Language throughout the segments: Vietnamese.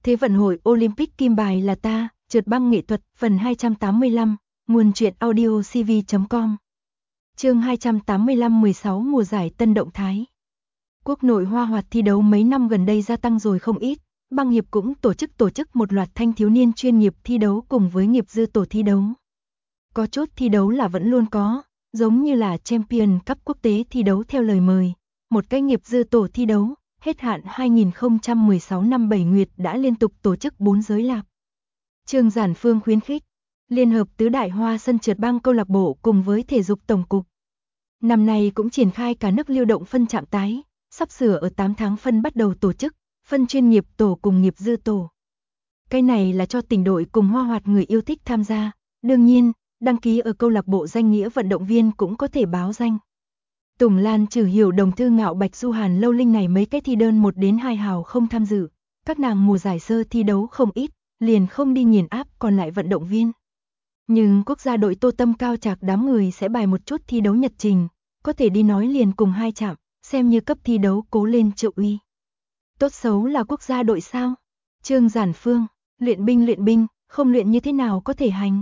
Thế vận hội Olympic kim bài là ta, trượt băng nghệ thuật, phần 285, nguồn truyện audio cv.com. Chương 285 16 mùa giải Tân Động Thái. Quốc nội hoa hoạt thi đấu mấy năm gần đây gia tăng rồi không ít, băng hiệp cũng tổ chức một loạt thanh thiếu niên chuyên nghiệp thi đấu cùng với nghiệp dư tổ thi đấu. Có chốt thi đấu là vẫn luôn có, giống như là Champion Cup quốc tế thi đấu theo lời mời, một cái nghiệp dư tổ thi đấu, hết hạn 2016 năm 7 Nguyệt đã liên tục tổ chức 4 giới lạp. Trương Giản Phương khuyến khích, Liên hợp tứ đại hoa sân trượt băng câu lạc bộ cùng với thể dục tổng cục. Năm nay cũng triển khai cả nước lưu động phân trạm tái, sắp sửa ở 8 tháng phân bắt đầu tổ chức, phân chuyên nghiệp tổ cùng nghiệp dư tổ. Cái này là cho tỉnh đội cùng hoa hoạt người yêu thích tham gia, đương nhiên, đăng ký ở câu lạc bộ danh nghĩa vận động viên cũng có thể báo danh. Tùng Lan, Trừ Hiểu, Đồng Thư Ngạo, Bạch Du Hàn, Lâu Linh này mấy cái thi đơn 1 đến 2 hào không tham dự, các nàng mùa giải sơ thi đấu không ít, liền không đi nghiền áp còn lại vận động viên. Nhưng quốc gia đội Tô Tâm, Cao Trạc đám người sẽ bài một chút thi đấu nhật trình, có thể đi nói liền cùng 2 chạm, xem như cấp thi đấu cố lên trợ uy. Tốt xấu là quốc gia đội sao? Trương Giản Phương, luyện binh, không luyện như thế nào có thể hành.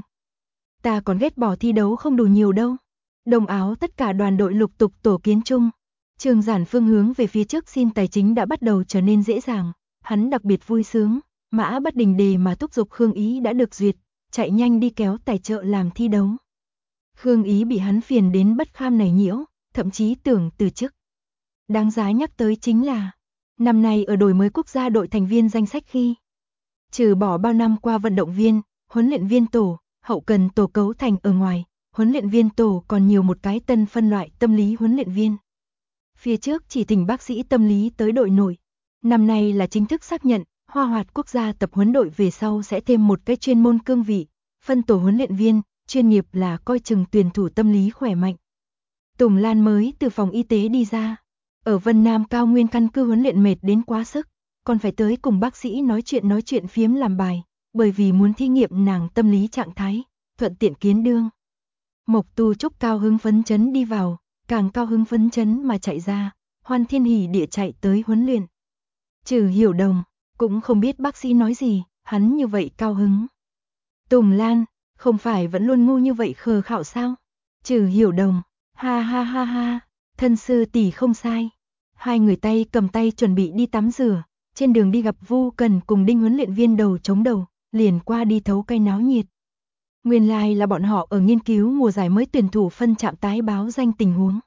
Ta còn ghét bỏ thi đấu không đủ nhiều đâu. Đồng áo tất cả đoàn đội lục tục tổ kiến chung. Trương Giản Phương hướng về phía trước xin tài chính đã bắt đầu trở nên dễ dàng, hắn đặc biệt vui sướng, mã bất đình đề mà thúc giục Khương Ý đã được duyệt, chạy nhanh đi kéo tài trợ làm thi đấu. Khương Ý bị hắn phiền đến bất kham này nhiễu, thậm chí tưởng từ chức. Đáng giá nhắc tới chính là, năm nay ở đổi mới quốc gia đội thành viên danh sách khi, trừ bỏ bao năm qua vận động viên, huấn luyện viên tổ, hậu cần tổ cấu thành ở ngoài, huấn luyện viên tổ còn nhiều một cái tân phân loại tâm lý huấn luyện viên. Phía trước chỉ thỉnh bác sĩ tâm lý tới đội nổi. Năm nay là chính thức xác nhận, hoa hoạt quốc gia tập huấn đội về sau sẽ thêm một cái chuyên môn cương vị, phân tổ huấn luyện viên, chuyên nghiệp là coi chừng tuyển thủ tâm lý khỏe mạnh. Tùng Lan mới từ phòng y tế đi ra, ở Vân Nam cao nguyên căn cứ huấn luyện mệt đến quá sức, còn phải tới cùng bác sĩ nói chuyện phiếm làm bài, bởi vì muốn thí nghiệm nàng tâm lý trạng thái, thuận tiện kiến đương. Mộc Tu Trúc cao hứng phấn chấn đi vào, càng cao hứng phấn chấn mà chạy ra, hoan thiên hỉ địa chạy tới huấn luyện. Trừ Hiểu Đồng, cũng không biết bác sĩ nói gì, hắn như vậy cao hứng. Tùng Lan, không phải vẫn luôn ngu như vậy khờ khạo sao? Trừ Hiểu Đồng, ha ha ha ha, thân sư tỷ không sai. Hai người tay cầm tay chuẩn bị đi tắm rửa, trên đường đi gặp Vu Cần cùng Đinh huấn luyện viên đầu chống đầu, liền qua đi thấu cây náo nhiệt. Nguyên lai là bọn họ ở nghiên cứu mùa giải mới tuyển thủ phân trạm tái báo danh tình huống.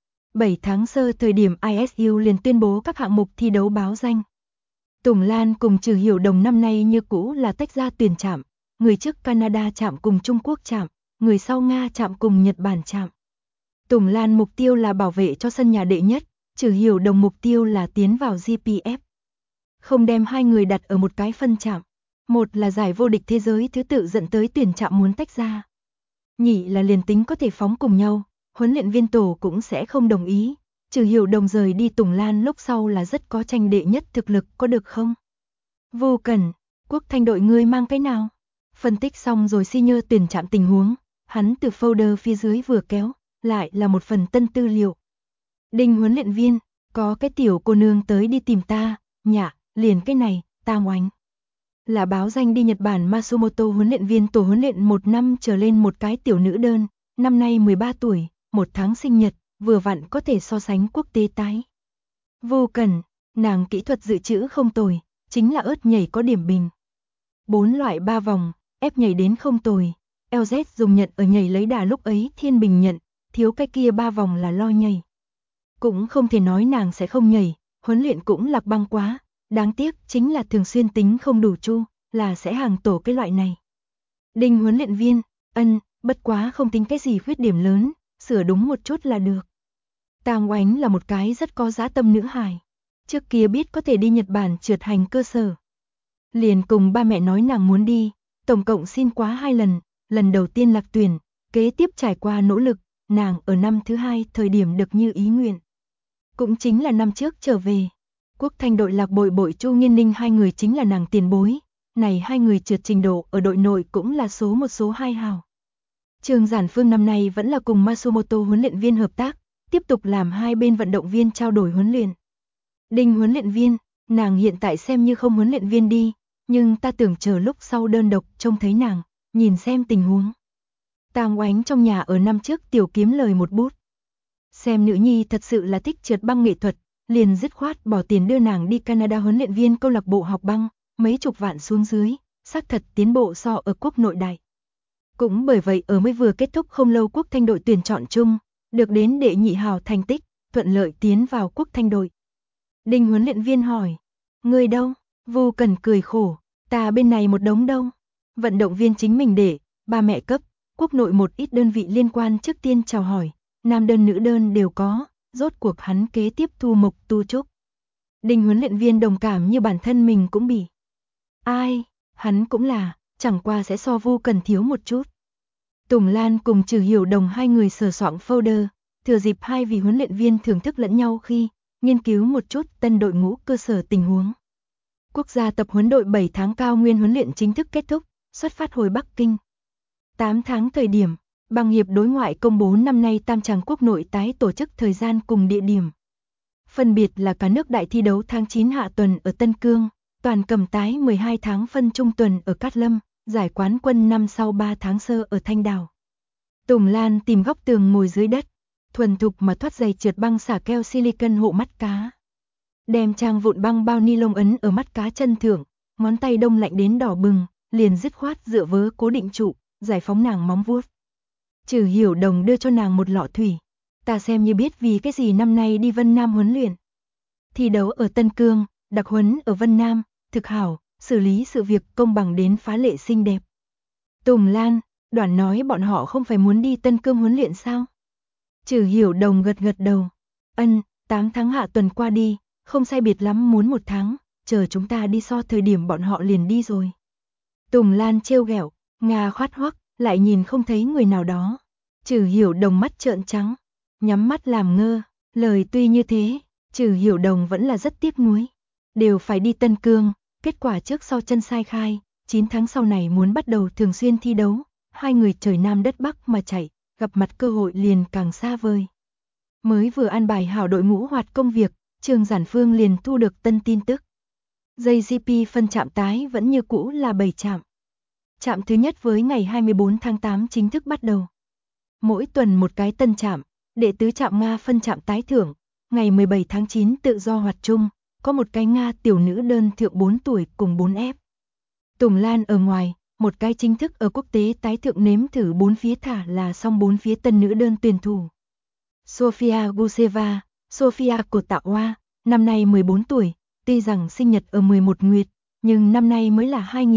7 tháng sơ thời điểm ISU liền tuyên bố các hạng mục thi đấu báo danh. Tùng Lan cùng Trừ Hiểu Đồng năm nay như cũ là tách ra tuyển trạm, người trước Canada trạm cùng Trung Quốc trạm, người sau Nga trạm cùng Nhật Bản trạm. Tùng Lan mục tiêu là bảo vệ cho sân nhà đệ nhất, Trừ Hiểu Đồng mục tiêu là tiến vào GPF. Không đem hai người đặt ở một cái phân trạm. Một là giải vô địch thế giới thứ tự dẫn tới tuyển trạm muốn tách ra. Nhị là liền tính có thể phóng cùng nhau, huấn luyện viên tổ cũng sẽ không đồng ý. Trừ Hiểu Đồng rời đi Tùng Lan lúc sau là rất có tranh đệ nhất thực lực, có được không? Vô Cần, Quốc Thanh đội ngươi mang cái nào? Phân tích xong rồi senior tuyển trạm tình huống, hắn từ folder phía dưới vừa kéo, lại là một phần tân tư liệu. Đinh huấn luyện viên, có cái tiểu cô nương tới đi tìm ta, nhạ, liền cái này, ta ngoánh. Là báo danh đi Nhật Bản Masumoto huấn luyện viên tổ huấn luyện 1 năm trở lên một cái tiểu nữ đơn, năm nay 13 tuổi, 1 tháng sinh nhật, vừa vặn có thể so sánh quốc tế tái. Vô Cần, nàng kỹ thuật dự trữ không tồi, chính là ớt nhảy có điểm bình. 4 loại 3 vòng, ép nhảy đến không tồi, LZ dùng nhận ở nhảy lấy đà lúc ấy thiên bình nhận, thiếu cái kia 3 vòng là lo nhảy. Cũng không thể nói nàng sẽ không nhảy, huấn luyện cũng lạc băng quá. Đáng tiếc chính là thường xuyên tính không đủ chu, là sẽ hàng tổ cái loại này. Đinh huấn luyện viên, bất quá không tính cái gì khuyết điểm lớn, sửa đúng một chút là được. Tang Oánh là một cái rất có dã tâm nữ hài. Trước kia biết có thể đi Nhật Bản trượt hành cơ sở. Liền cùng ba mẹ nói nàng muốn đi, tổng cộng xin quá 2 lần, lần đầu tiên lạc tuyển, kế tiếp trải qua nỗ lực, nàng ở năm thứ 2 thời điểm được như ý nguyện. Cũng chính là năm trước trở về. Quốc Thanh đội lạc bội Chu Nghiên Ninh hai người chính là nàng tiền bối, này hai người trượt trình độ ở đội nội cũng là số 1 số 2 hào. Trương Giản Phương năm nay vẫn là cùng Masumoto huấn luyện viên hợp tác, tiếp tục làm hai bên vận động viên trao đổi huấn luyện. Đinh huấn luyện viên, nàng hiện tại xem như không huấn luyện viên đi, nhưng ta tưởng chờ lúc sau đơn độc trông thấy nàng, nhìn xem tình huống. Tang Oánh trong nhà ở năm trước tiểu kiếm lời một bút. Xem nữ nhi thật sự là thích trượt băng nghệ thuật, liền dứt khoát bỏ tiền đưa nàng đi Canada huấn luyện viên câu lạc bộ học băng, mấy chục vạn xuống dưới, xác thật tiến bộ so ở quốc nội đại. Cũng bởi vậy ở mới vừa kết thúc không lâu quốc thanh đội tuyển chọn chung, được đến đệ nhị hào thành tích, thuận lợi tiến vào quốc thanh đội. Đinh huấn luyện viên hỏi, người đâu? Vu Cần cười khổ, ta bên này một đống đâu. Vận động viên chính mình để, ba mẹ cấp, quốc nội một ít đơn vị liên quan trước tiên chào hỏi, nam đơn nữ đơn đều có, rốt cuộc hắn kế tiếp thu Mộc Tu Trúc. Đinh huấn luyện viên đồng cảm như bản thân mình cũng bị. Ai, hắn cũng là, chẳng qua sẽ so Vu Cần thiếu một chút. Tùng Lan cùng Trừ Hiểu Đồng hai người sờ soạn folder, thừa dịp hai vị huấn luyện viên thưởng thức lẫn nhau khi nghiên cứu một chút tân đội ngũ cơ sở tình huống. Quốc gia tập huấn đội 7 tháng cao nguyên huấn luyện chính thức kết thúc, xuất phát hồi Bắc Kinh. 8 tháng thời điểm, Băng hiệp đối ngoại công bố năm nay tam tràng quốc nội tái tổ chức thời gian cùng địa điểm. Phân biệt là cả nước đại thi đấu tháng 9 hạ tuần ở Tân Cương, toàn cầm tái 12 tháng phân trung tuần ở Cát Lâm, giải quán quân năm sau 3 tháng sơ ở Thanh Đảo. Tùng Lan tìm góc tường ngồi dưới đất, thuần thục mà thoát giày trượt băng xả keo silicon hộ mắt cá. Đem trang vụn băng bao ni lông ấn ở mắt cá chân thượng, ngón tay đông lạnh đến đỏ bừng, liền dứt khoát dựa vớ cố định trụ, giải phóng nàng móng vuốt. Trừ Hiểu Đồng đưa cho nàng một lọ thủy. Ta xem như biết vì cái gì năm nay đi Vân Nam huấn luyện. Thi đấu ở Tân Cương, đặc huấn ở Vân Nam, thực hảo, xử lý sự việc công bằng đến phá lệ xinh đẹp. Tùng Lan, Đoàn nói bọn họ không phải muốn đi Tân Cương huấn luyện sao? Trừ Hiểu Đồng gật gật đầu. 8 tháng hạ tuần qua đi, không sai biệt lắm muốn 1 tháng, chờ chúng ta đi so thời điểm bọn họ liền đi rồi. Tùng Lan trêu ghẹo, Nga khoát hoắc, lại nhìn không thấy người nào đó. Trừ Hiểu Đồng mắt trợn trắng, nhắm mắt làm ngơ, lời tuy như thế, Trừ Hiểu Đồng vẫn là rất tiếc nuối. Đều phải đi Tân Cương, kết quả trước sau chân sai khai, 9 tháng sau này muốn bắt đầu thường xuyên thi đấu, hai người trời Nam đất Bắc mà chạy, gặp mặt cơ hội liền càng xa vời. Mới vừa an bài hảo đội ngũ hoạt công việc, Trương Giản Phương liền thu được tân tin tức. JGP phân trạm tái vẫn như cũ là 7 trạm. Trạm thứ nhất với ngày 24 tháng 8 chính thức bắt đầu. Mỗi tuần một cái tân trạm, đệ tứ trạm Nga phân trạm tái thưởng, ngày 17 tháng 9 tự do hoạt chung, có một cái Nga tiểu nữ đơn thượng 4 tuổi cùng 4F. Tùng Lan ở ngoài, một cái chính thức ở quốc tế tái thượng nếm thử 4 phía thả là xong 4 phía tân nữ đơn tuyển thủ. Sofia Guseva, Sofia của Tạo Hoa, năm nay 14 tuổi, tuy rằng sinh nhật ở 11 nguyệt, nhưng năm nay mới là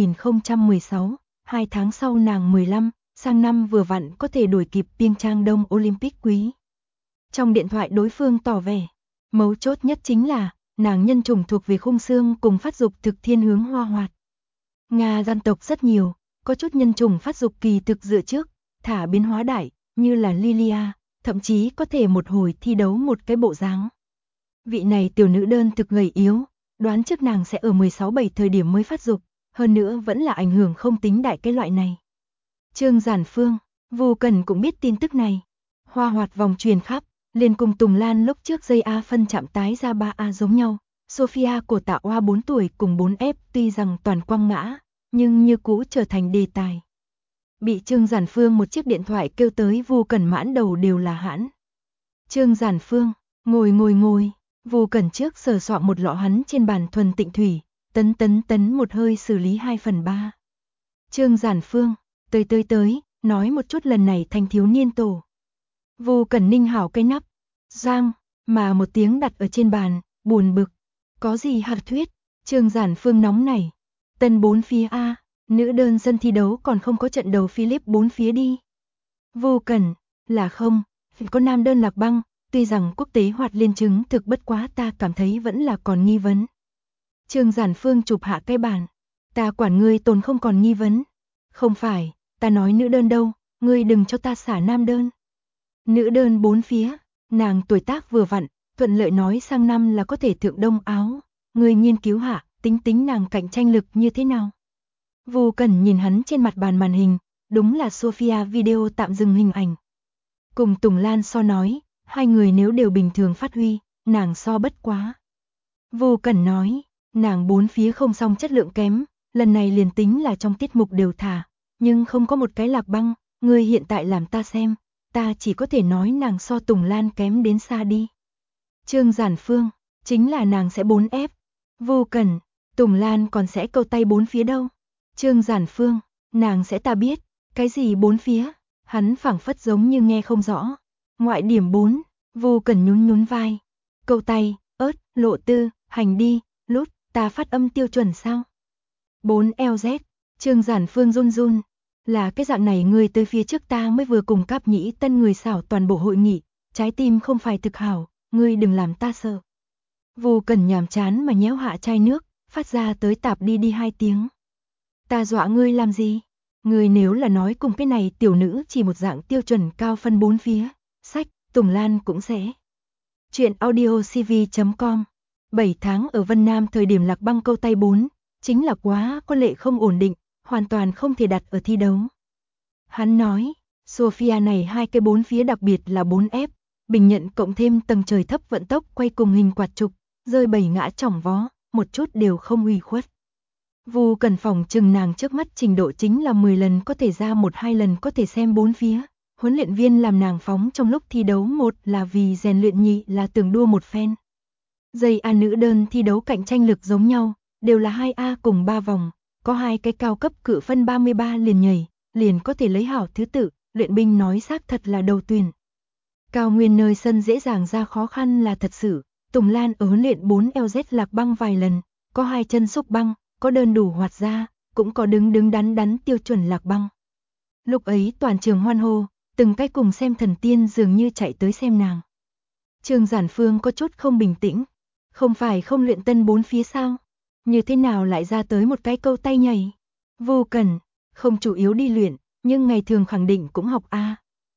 2016, 2 tháng sau nàng 15, sang năm vừa vặn có thể đuổi kịp Pyeongchang Đông Olympic quý. Trong điện thoại đối phương tỏ vẻ, mấu chốt nhất chính là, nàng nhân chủng thuộc về khung xương cùng phát dục thực thiên hướng hoa hoạt. Nga dân tộc rất nhiều, có chút nhân chủng phát dục kỳ thực dựa trước, thả biến hóa đại, như là Lilia, thậm chí có thể một hồi thi đấu một cái bộ dáng. Vị này tiểu nữ đơn thực gầy yếu, đoán trước nàng sẽ ở 16-7 thời điểm mới phát dục, hơn nữa vẫn là ảnh hưởng không tính đại cái loại này. Trương Giản Phương, Vu Cần cũng biết tin tức này. Hoa hoạt vòng truyền khắp, liền cùng Tùng Lan lúc trước dây A phân chạm tái ra 3A giống nhau. Sofia của Tạo Hoa 4 tuổi cùng 4F tuy rằng toàn quăng ngã, nhưng như cũ trở thành đề tài. Bị Trương Giản Phương một chiếc điện thoại kêu tới Vu Cần mãn đầu đều là hãn. Trương Giản Phương, ngồi. Vu Cần trước sờ soạn một lọ hắn trên bàn thuần tịnh thủy, tấn một hơi xử lý 2/3. Trương Giản Phương, tới, nói một chút lần này thanh thiếu niên tổ. Vu Cần ninh hảo cái nắp, giang, mà một tiếng đặt ở trên bàn, buồn bực. Có gì hạt thuyết, Trương Giản Phương nóng nảy. Tân 4 phía A, nữ đơn sân thi đấu còn không có trận đầu Philip 4 phía đi. Vu Cần, là không, có nam đơn lạc băng, tuy rằng quốc tế hoạt liên chứng thực bất quá ta cảm thấy vẫn là còn nghi vấn. Trương Giản Phương chụp hạ cái bàn, ta quản ngươi tồn không còn nghi vấn. Không phải, ta nói nữ đơn đâu, ngươi đừng cho ta xả nam đơn. Nữ đơn 4 phía, nàng tuổi tác vừa vặn, thuận lợi nói sang năm là có thể thượng đông áo. Ngươi nghiên cứu hạ, tính nàng cạnh tranh lực như thế nào. Vu Cần nhìn hắn trên mặt bàn màn hình, đúng là Sofia video tạm dừng hình ảnh. Cùng Tùng Lan so nói, hai người nếu đều bình thường phát huy, nàng so bất quá. Vu Cần nói, nàng 4 phía không song chất lượng kém, lần này liền tính là trong tiết mục đều thả, nhưng không có một cái Lạc Băng, ngươi hiện tại làm ta xem, ta chỉ có thể nói nàng so Tùng Lan kém đến xa đi. Trương Giản Phương, chính là nàng sẽ 4F. Vô Cẩn, Tùng Lan còn sẽ câu tay bốn phía đâu. Trương Giản Phương, nàng sẽ ta biết, cái gì bốn phía, hắn phảng phất giống như nghe không rõ. Ngoại điểm 4, Vô Cẩn nhún nhún vai. Câu tay, ớt, lộ tư, hành đi, lút, ta phát âm tiêu chuẩn sao? 4LZ, Trương Giản Phương run run. Là cái dạng này người tới phía trước ta mới vừa cùng Cáp Nhĩ Tân người xảo toàn bộ hội nghị, trái tim không phải thực hảo, ngươi đừng làm ta sợ. Vô Cẩn nhàm chán mà nhéo hạ chai nước, phát ra tới tạp đi đi 2 tiếng. Ta dọa ngươi làm gì? Ngươi nếu là nói cùng cái này tiểu nữ chỉ một dạng tiêu chuẩn cao phân bốn phía, sách, Tùng Lan cũng sẽ. Chuyện audio cv.com 7 tháng ở Vân Nam thời điểm Lạc Băng câu tay 4, chính là quá có lệ không ổn định, hoàn toàn không thể đặt ở thi đấu. Hắn nói, Sophia này hai cái bốn phía đặc biệt là 4F, bình nhận cộng thêm tầng trời thấp vận tốc quay cùng hình quạt trục, rơi 7 ngã chỏng vó, một chút đều không uy khuất. Vu Cần phòng chừng nàng trước mắt trình độ chính là 10 lần có thể ra 1-2 lần có thể xem bốn phía. Huấn luyện viên làm nàng phóng trong lúc thi đấu, một là vì rèn luyện, nhị là tưởng đua một phen. Giây A nữ đơn thi đấu cạnh tranh lực giống nhau, đều là 2A cùng 3 vòng, có 2 cái cao cấp cự phân 33 liền nhảy, liền có thể lấy hảo thứ tự, luyện binh nói xác thật là đầu tuyển. Cao nguyên nơi sân dễ dàng ra khó khăn là thật sự, Tùng Lan ở huấn luyện 4LZ Lạc Băng vài lần, có 2 chân xúc băng, có đơn đủ hoạt ra, cũng có đứng đứng đắn đắn tiêu chuẩn Lạc Băng. Lúc ấy toàn trường hoan hô, từng cái cùng xem thần tiên dường như chạy tới xem nàng. Trương Giản Phương có chút không bình tĩnh, không phải không luyện tân bốn phía sao? Như thế nào lại ra tới một cái câu tay nhảy? Vô Cần, không chủ yếu đi luyện, nhưng ngày thường khẳng định cũng học A.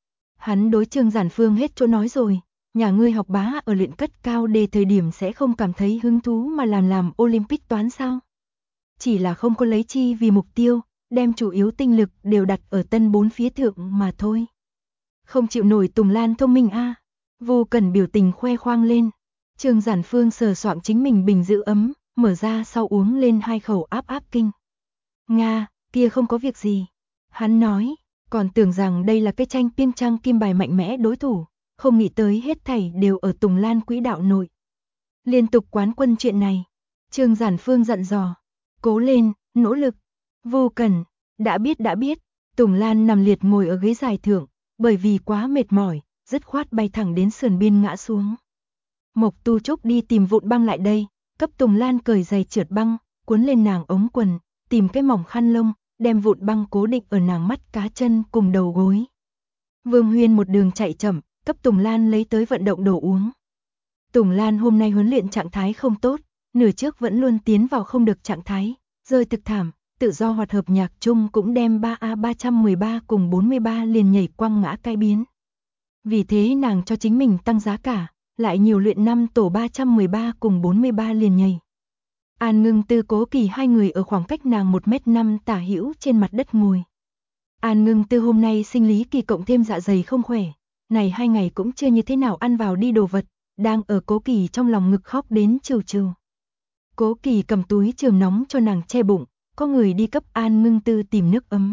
Hắn đối Trương Giản Phương hết chỗ nói rồi, nhà ngươi học bá ở luyện cất cao đề thời điểm sẽ không cảm thấy hứng thú mà làm Olympic toán sao? Chỉ là không có lấy chi vì mục tiêu, đem chủ yếu tinh lực đều đặt ở tân bốn phía thượng mà thôi. Không chịu nổi Tùng Lan thông minh A. Vô Cần biểu tình khoe khoang lên. Trương Giản Phương sờ soạng chính mình bình giữ ấm, mở ra sau uống lên 2 khẩu áp áp kinh. Nga, kia không có việc gì. Hắn nói, còn tưởng rằng đây là cái tranh piên trang kim bài mạnh mẽ đối thủ, không nghĩ tới hết thảy đều ở Tùng Lan quỹ đạo nội. Liên tục quán quân chuyện này. Trương Giản Phương dặn dò. Cố lên, nỗ lực. Vô Cần, đã biết. Tùng Lan nằm liệt ngồi ở ghế dài thượng, bởi vì quá mệt mỏi, dứt khoát bay thẳng đến sườn biên ngã xuống. Mộc Tu Trúc đi tìm vụn băng lại đây, cấp Tùng Lan cởi giày trượt băng, cuốn lên nàng ống quần, tìm cái mỏng khăn lông, đem vụn băng cố định ở nàng mắt cá chân cùng đầu gối. Vương Huyên một đường chạy chậm, cấp Tùng Lan lấy tới vận động đồ uống. Tùng Lan hôm nay huấn luyện trạng thái không tốt, nửa trước vẫn luôn tiến vào không được trạng thái, rơi thực thảm, tự do hoạt hợp nhạc chung cũng đem 3A313 cùng 43 liền nhảy quăng ngã cái biến. Vì thế nàng cho chính mình tăng giá cả, lại nhiều luyện 5 tổ 313 cùng 43 liền nhảy. An Ngưng Tư Cố Kỳ hai người ở khoảng cách nàng 1m5 tả hữu trên mặt đất ngồi. An Ngưng Tư hôm nay sinh lý kỳ cộng thêm dạ dày không khỏe, này 2 ngày cũng chưa như thế nào ăn vào đi đồ vật, đang ở Cố Kỳ trong lòng ngực khóc đến trừ trừ. Cố Kỳ cầm túi trường nóng cho nàng che bụng, có người đi cấp An Ngưng Tư tìm nước ấm.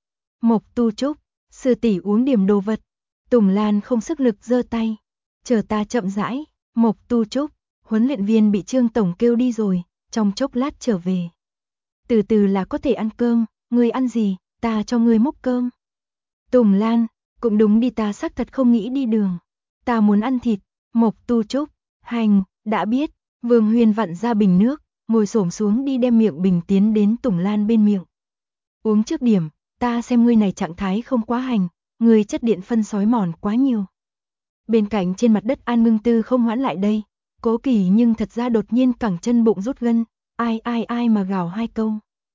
Mộc Tu Trúc, sư tỷ uống điểm đồ vật. Tùng Lan không sức lực giơ tay. Chờ ta chậm rãi. Mộc Tu Trúc, huấn luyện viên bị Trương tổng kêu đi rồi, trong chốc lát trở về. Từ từ là có thể ăn cơm, ngươi ăn gì, ta cho ngươi múc cơm. Tùng Lan, cũng đúng đi, ta xác thật không nghĩ đi đường. Ta muốn ăn thịt. Mộc Tu Trúc, hành, đã biết. Vương Huyên vặn ra bình nước, ngồi xổm xuống đi đem miệng bình tiến đến Tùng Lan bên miệng. Uống trước điểm, ta xem ngươi này trạng thái không quá hành, ngươi chất điện phân sói mòn quá nhiều. Bên cạnh trên mặt đất An Ngưng Tư không hoãn lại đây, Cố Kỳ nhưng thật ra đột nhiên cẳng chân bụng rút gân, ai mà gào 2 câu.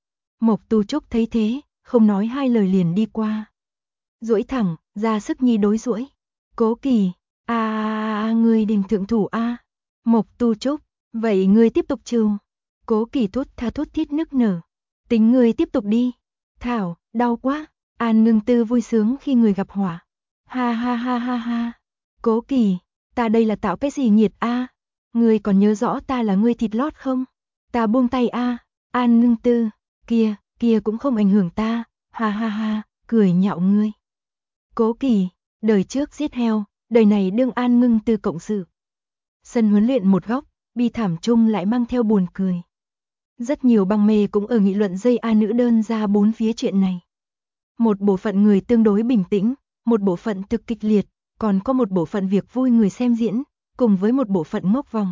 Mộc Tu Trúc thấy thế, không nói 2 lời liền đi qua. Duỗi thẳng, ra sức nhi đối duỗi. Cố Kỳ, ngươi đình thượng thủ a. Mộc Tu Trúc, vậy ngươi tiếp tục trừ. Cố Kỳ thút thít nức nở. Tính ngươi tiếp tục đi. Thảo, đau quá. An Ngưng Tư vui sướng khi người gặp họa. Ha. Cố Kỳ, ta đây là tạo cái gì nhiệt a? Ngươi còn nhớ rõ ta là ngươi thịt lót không? Ta buông tay a. An Ngưng Tư, kia cũng không ảnh hưởng ta, ha ha ha, cười nhạo ngươi. Cố Kỳ, đời trước giết heo, đời này đương An Ngưng Tư cộng sự. Sân huấn luyện một góc, bi thảm chung lại mang theo buồn cười. Rất nhiều băng mê cũng ở nghị luận dây A nữ đơn ra bốn phía chuyện này. Một bộ phận người tương đối bình tĩnh, một bộ phận thực kịch liệt, còn có một bộ phận việc vui người xem diễn, cùng với một bộ phận ngốc vòng.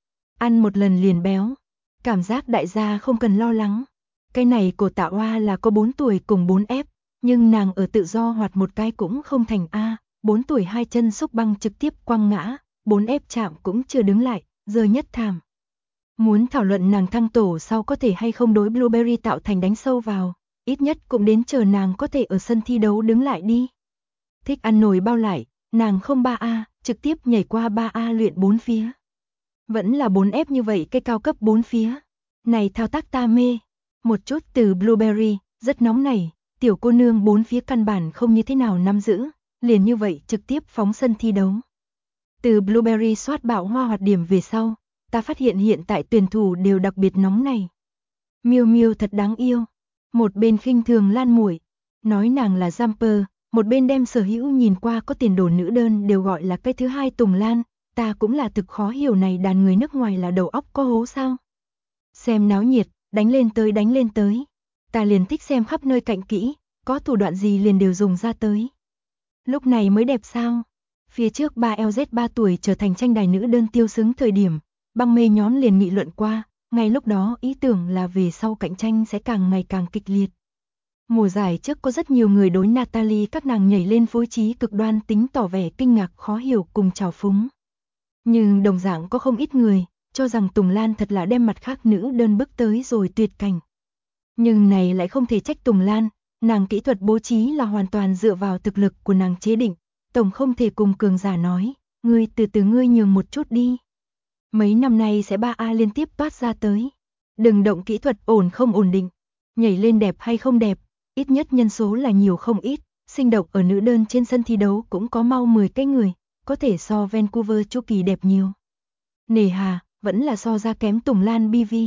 Ăn một lần liền béo, cảm giác đại gia không cần lo lắng. Cái này của Tạ Oa là có 4 tuổi cùng 4F, nhưng nàng ở tự do hoạt một cái cũng không thành A, 4 tuổi hai chân xúc băng trực tiếp quăng ngã, 4F chạm cũng chưa đứng lại, giờ nhất thảm. Muốn thảo luận nàng thăng tổ sau có thể hay không đối Blueberry tạo thành đánh sâu vào, ít nhất cũng đến chờ nàng có thể ở sân thi đấu đứng lại đi. Thích ăn nồi bao lại, nàng không 3A, trực tiếp nhảy qua 3A luyện 4 phía. Vẫn là 4F như vậy cái cao cấp 4 phía. Này thao tác ta mê. Một chút từ Blueberry, rất nóng nảy, tiểu cô nương 4 phía căn bản không như thế nào nắm giữ, liền như vậy trực tiếp phóng sân thi đấu. Từ Blueberry soát bạo hoa hoạt điểm về sau, ta phát hiện hiện tại tuyển thủ đều đặc biệt nóng này. Miêu Miêu thật đáng yêu. Một bên khinh thường Lan Muội, nói nàng là jumper, một bên đem sở hữu nhìn qua có tiền đồ nữ đơn đều gọi là cái thứ hai Tùng Lan, ta cũng là thực khó hiểu này đàn người nước ngoài là đầu óc có hố sao. Xem náo nhiệt, đánh lên tới. Ta liền thích xem khắp nơi cạnh kỹ, có thủ đoạn gì liền đều dùng ra tới. Lúc này mới đẹp sao? Phía trước 3LZ 3 tuổi trở thành tranh đài nữ đơn tiêu xứng thời điểm, băng mê nhóm liền nghị luận qua, ngay lúc đó ý tưởng là về sau cạnh tranh sẽ càng ngày càng kịch liệt. Mùa giải trước có rất nhiều người đối Natalie các nàng nhảy lên phối trí cực đoan tính tỏ vẻ kinh ngạc khó hiểu cùng trào phúng. Nhưng đồng dạng có không ít người cho rằng Tùng Lan thật là đem mặt khác nữ đơn bước tới rồi tuyệt cảnh. Nhưng này lại không thể trách Tùng Lan, nàng kỹ thuật bố trí là hoàn toàn dựa vào thực lực của nàng chế định, tổng không thể cùng cường giả nói, ngươi từ từ ngươi nhường một chút đi. Mấy năm nay sẽ 3A liên tiếp toát ra tới. Đừng động kỹ thuật ổn không ổn định, nhảy lên đẹp hay không đẹp, ít nhất nhân số là nhiều không ít, sinh động ở nữ đơn trên sân thi đấu cũng có mau 10 cái người, có thể so Vancouver Chu Kỳ đẹp nhiều. Nề hà, vẫn là so ra kém Tùng Lan BV.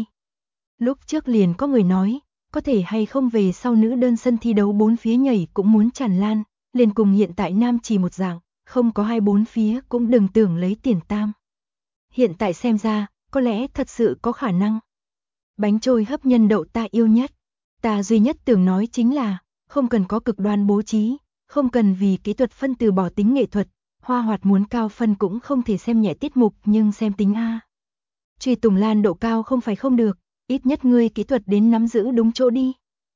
Lúc trước liền có người nói, có thể hay không về sau nữ đơn sân thi đấu 4 phía nhảy cũng muốn tràn lan, liền cùng hiện tại nam chỉ một dạng, không có 2-4 phía cũng đừng tưởng lấy tiền tam. Hiện tại xem ra, có lẽ thật sự có khả năng. Bánh trôi hấp nhân đậu ta yêu nhất. Ta duy nhất tưởng nói chính là, không cần có cực đoan bố trí, không cần vì kỹ thuật phân từ bỏ tính nghệ thuật, hoa hoạt muốn cao phân cũng không thể xem nhẹ tiết mục nhưng xem tính A. Truy Tùng Lan độ cao không phải không được, ít nhất ngươi kỹ thuật đến nắm giữ đúng chỗ đi.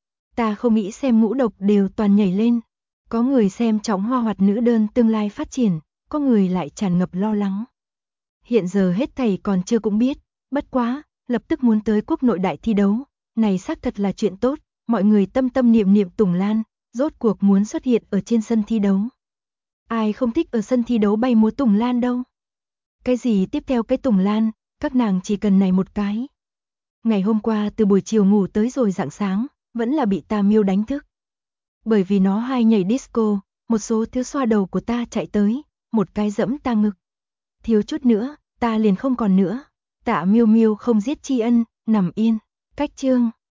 Ta không nghĩ xem ngũ độc đều toàn nhảy lên. Có người xem trọng hoa hoạt nữ đơn tương lai phát triển, có người lại tràn ngập lo lắng. Hiện giờ hết thầy còn chưa cũng biết, bất quá, lập tức muốn tới quốc nội đại thi đấu, này xác thật là chuyện tốt, mọi người tâm tâm niệm niệm Tùng Lan, rốt cuộc muốn xuất hiện ở trên sân thi đấu. Ai không thích ở sân thi đấu bay múa Tùng Lan đâu. Cái gì tiếp theo cái Tùng Lan, các nàng chỉ cần này một cái. Ngày hôm qua từ buổi chiều ngủ tới rồi rạng sáng, vẫn là bị Tà Miêu đánh thức. Bởi vì nó hay nhảy disco, một số thiếu xoa đầu của ta chạy tới, một cái dẫm ta ngực. Thiếu chút nữa, ta liền không còn nữa. Tạ Miêu Miêu không giết tri ân, nằm yên. Cách chương